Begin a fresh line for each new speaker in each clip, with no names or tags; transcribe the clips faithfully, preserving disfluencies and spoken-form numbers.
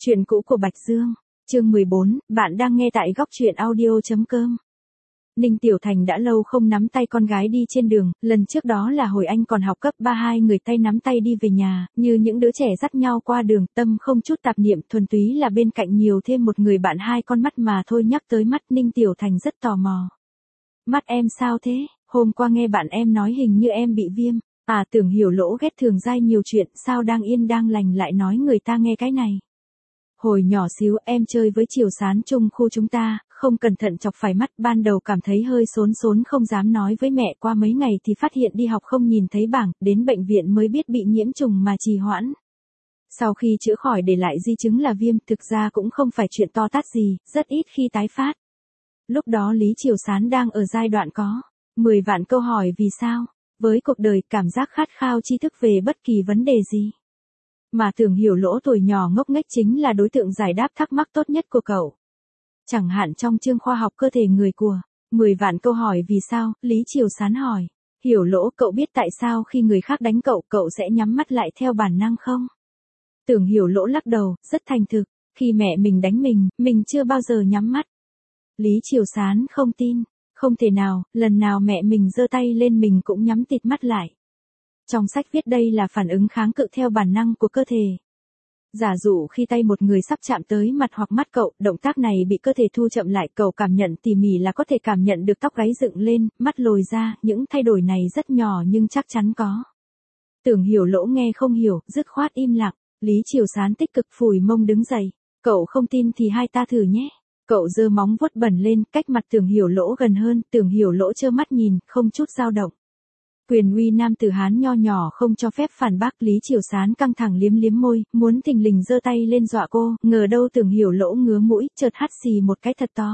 Chuyện cũ của Bạch Dương, chương mười bốn, bạn đang nghe tại góc truyện audio.com. Ninh Tiểu Thành đã lâu không nắm tay con gái đi trên đường, lần trước đó là hồi anh còn học cấp ba, hai người tay nắm tay đi về nhà, như những đứa trẻ dắt nhau qua đường, tâm không chút tạp niệm, thuần túy là bên cạnh nhiều thêm một người bạn, hai con mắt mà thôi. Nhắc tới mắt, Ninh Tiểu Thành rất tò mò. Mắt em sao thế? Hôm qua nghe bạn em nói hình như em bị viêm. À, Tưởng Hiểu Lỗ ghét Thường Giai nhiều chuyện, sao đang yên đang lành lại nói người ta nghe cái này. Hồi nhỏ xíu em chơi với Triều Sán chung khu chúng ta, không cẩn thận chọc phải mắt, ban đầu cảm thấy hơi xốn xốn không dám nói với mẹ, qua mấy ngày thì phát hiện đi học không nhìn thấy bảng, đến bệnh viện mới biết bị nhiễm trùng mà trì hoãn. Sau khi chữa khỏi để lại di chứng là viêm, thực ra cũng không phải chuyện to tát gì, rất ít khi tái phát. Lúc đó Lý Triều Sán đang ở giai đoạn có mười vạn câu hỏi vì sao, với cuộc đời cảm giác khát khao tri thức về bất kỳ vấn đề gì. Mà Tưởng Hiểu Lỗ tuổi nhỏ ngốc nghếch chính là đối tượng giải đáp thắc mắc tốt nhất của cậu. Chẳng hạn trong chương khoa học cơ thể người của mười vạn câu hỏi vì sao, Lý Triều Sán hỏi, Hiểu Lỗ, cậu biết tại sao khi người khác đánh cậu, cậu sẽ nhắm mắt lại theo bản năng không? Tưởng Hiểu Lỗ lắc đầu, rất thành thực, khi mẹ mình đánh mình, mình chưa bao giờ nhắm mắt. Lý Triều Sán không tin, không thể nào, lần nào mẹ mình giơ tay lên mình cũng nhắm tịt mắt lại. Trong sách viết đây là phản ứng kháng cự theo bản năng của cơ thể. Giả dụ khi tay một người sắp chạm tới mặt hoặc mắt cậu, động tác này bị cơ thể thu chậm lại, cậu cảm nhận tỉ mỉ là có thể cảm nhận được tóc gáy dựng lên, mắt lồi ra, những thay đổi này rất nhỏ nhưng chắc chắn có. Tưởng Hiểu Lỗ nghe không hiểu, dứt khoát im lặng. Lý Triều Sán tích cực phủi mông đứng dậy, cậu không tin thì hai ta thử nhé. Cậu giơ móng vuốt bẩn lên, cách mặt Tưởng Hiểu Lỗ gần hơn, Tưởng Hiểu Lỗ trơ mắt nhìn, không chút dao động. Quyền uy nam tử Hán nho nhỏ không cho phép phản bác. Lý Triều Sán căng thẳng liếm liếm môi, muốn thình lình giơ tay lên dọa cô, ngờ đâu Tưởng Hiểu Lỗ ngứa mũi, chợt hắt xì một cái thật to.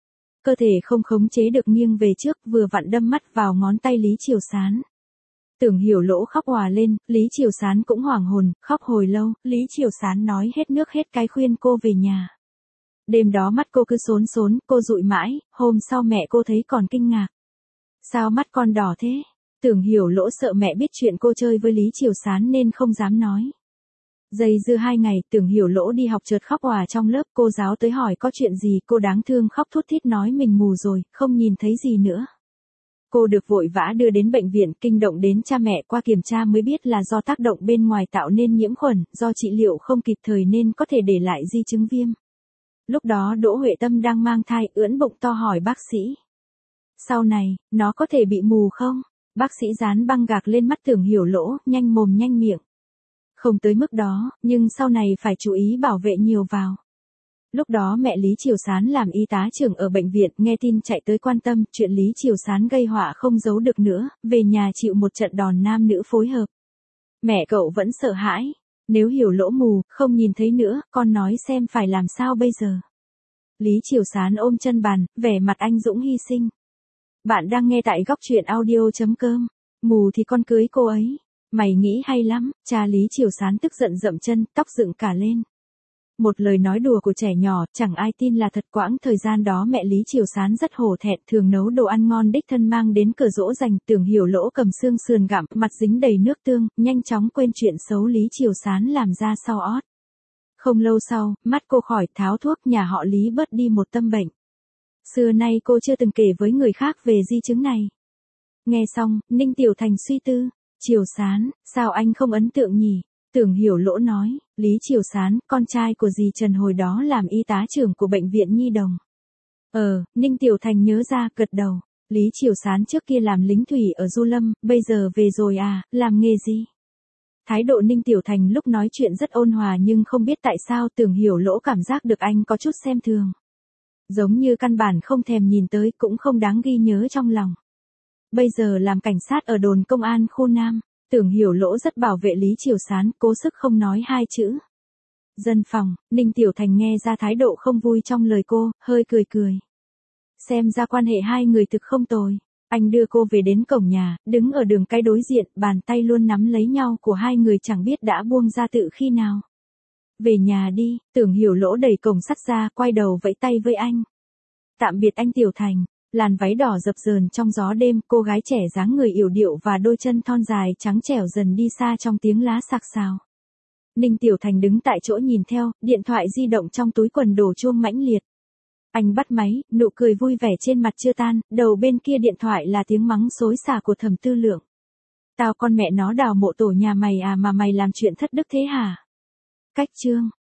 Cơ thể không khống chế được nghiêng về trước, vừa vặn đâm mắt vào ngón tay Lý Triều Sán. Tưởng Hiểu Lỗ khóc òa lên, Lý Triều Sán cũng hoảng hồn, khóc hồi lâu, Lý Triều Sán nói hết nước hết cái khuyên cô về nhà. Đêm đó mắt cô cứ xốn xốn, cô dụi mãi, hôm sau mẹ cô thấy còn kinh ngạc. Sao mắt con đỏ thế? Tưởng Hiểu Lỗ sợ mẹ biết chuyện cô chơi với Lý Triều Sán nên không dám nói. Dây dưa hai ngày, Tưởng Hiểu Lỗ đi học chợt khóc òa trong lớp, cô giáo tới hỏi có chuyện gì, cô đáng thương khóc thút thít nói mình mù rồi, không nhìn thấy gì nữa. Cô được vội vã đưa đến bệnh viện, kinh động đến cha mẹ, qua kiểm tra mới biết là do tác động bên ngoài tạo nên nhiễm khuẩn, do trị liệu không kịp thời nên có thể để lại di chứng viêm. Lúc đó Đỗ Huệ Tâm đang mang thai, ưỡn bụng to hỏi bác sĩ. Sau này, nó có thể bị mù không? Bác sĩ dán băng gạc lên mắt Tưởng Hiểu Lỗ, nhanh mồm nhanh miệng. Không tới mức đó, nhưng sau này phải chú ý bảo vệ nhiều vào. Lúc đó mẹ Lý Triều Sán làm y tá trưởng ở bệnh viện, nghe tin chạy tới quan tâm, chuyện Lý Triều Sán gây họa không giấu được nữa, về nhà chịu một trận đòn nam nữ phối hợp. Mẹ cậu vẫn sợ hãi. Nếu Hiểu Lỗ mù, không nhìn thấy nữa, con nói xem phải làm sao bây giờ. Lý Triều Sán ôm chân bàn, vẻ mặt anh dũng hy sinh. Bạn đang nghe tại góc truyện audio.com. Mù thì con cưới cô ấy. Mày nghĩ hay lắm, cha Lý Triều Sán tức giận dậm chân, tóc dựng cả lên. Một lời nói đùa của trẻ nhỏ, chẳng ai tin là thật. Quãng thời gian đó mẹ Lý Triều Sán rất hổ thẹn, thường nấu đồ ăn ngon đích thân mang đến cửa dỗ dành. Tưởng Hiểu Lỗ cầm xương sườn gặm, mặt dính đầy nước tương, nhanh chóng quên chuyện xấu Lý Triều Sán làm ra sau ót. Không lâu sau, mắt cô khỏi, tháo thuốc, nhà họ Lý bớt đi một tâm bệnh. Xưa nay cô chưa từng kể với người khác về di chứng này. Nghe xong, Ninh Tiểu Thành suy tư, Triều Sán, sao anh không ấn tượng nhỉ? Tưởng Hiểu Lỗ nói, Lý Triều Sán, con trai của dì Trần hồi đó làm y tá trưởng của bệnh viện Nhi Đồng. Ờ, Ninh Tiểu Thành nhớ ra, gật đầu. Lý Triều Sán trước kia làm lính thủy ở Du Lâm, bây giờ về rồi à, làm nghề gì? Thái độ Ninh Tiểu Thành lúc nói chuyện rất ôn hòa, nhưng không biết tại sao Tưởng Hiểu Lỗ cảm giác được anh có chút xem thường. Giống như căn bản không thèm nhìn tới, cũng không đáng ghi nhớ trong lòng. Bây giờ làm cảnh sát ở đồn công an khu Nam, Tưởng Hiểu Lỗ rất bảo vệ Lý Triều Sán, cố sức không nói hai chữ. Dân phòng, Ninh Tiểu Thành nghe ra thái độ không vui trong lời cô, hơi cười cười. Xem ra quan hệ hai người thực không tồi. Anh đưa cô về đến cổng nhà, đứng ở đường cái đối diện, bàn tay luôn nắm lấy nhau của hai người chẳng biết đã buông ra tự khi nào. Về nhà đi, Tưởng Hiểu Lỗ đẩy cổng sắt ra, quay đầu vẫy tay với anh. Tạm biệt anh Tiểu Thành. Làn váy đỏ dập dờn trong gió đêm, cô gái trẻ dáng người yểu điệu và đôi chân thon dài trắng trẻo dần đi xa trong tiếng lá sạc sào. Ninh Tiểu Thành đứng tại chỗ nhìn theo, điện thoại di động trong túi quần đổ chuông mãnh liệt. Anh bắt máy, nụ cười vui vẻ trên mặt chưa tan, đầu bên kia điện thoại là tiếng mắng xối xả của Thẩm Tư Lượng. Tao con mẹ nó đào mộ tổ nhà mày à mà mày làm chuyện thất đức thế hả? Cách chương.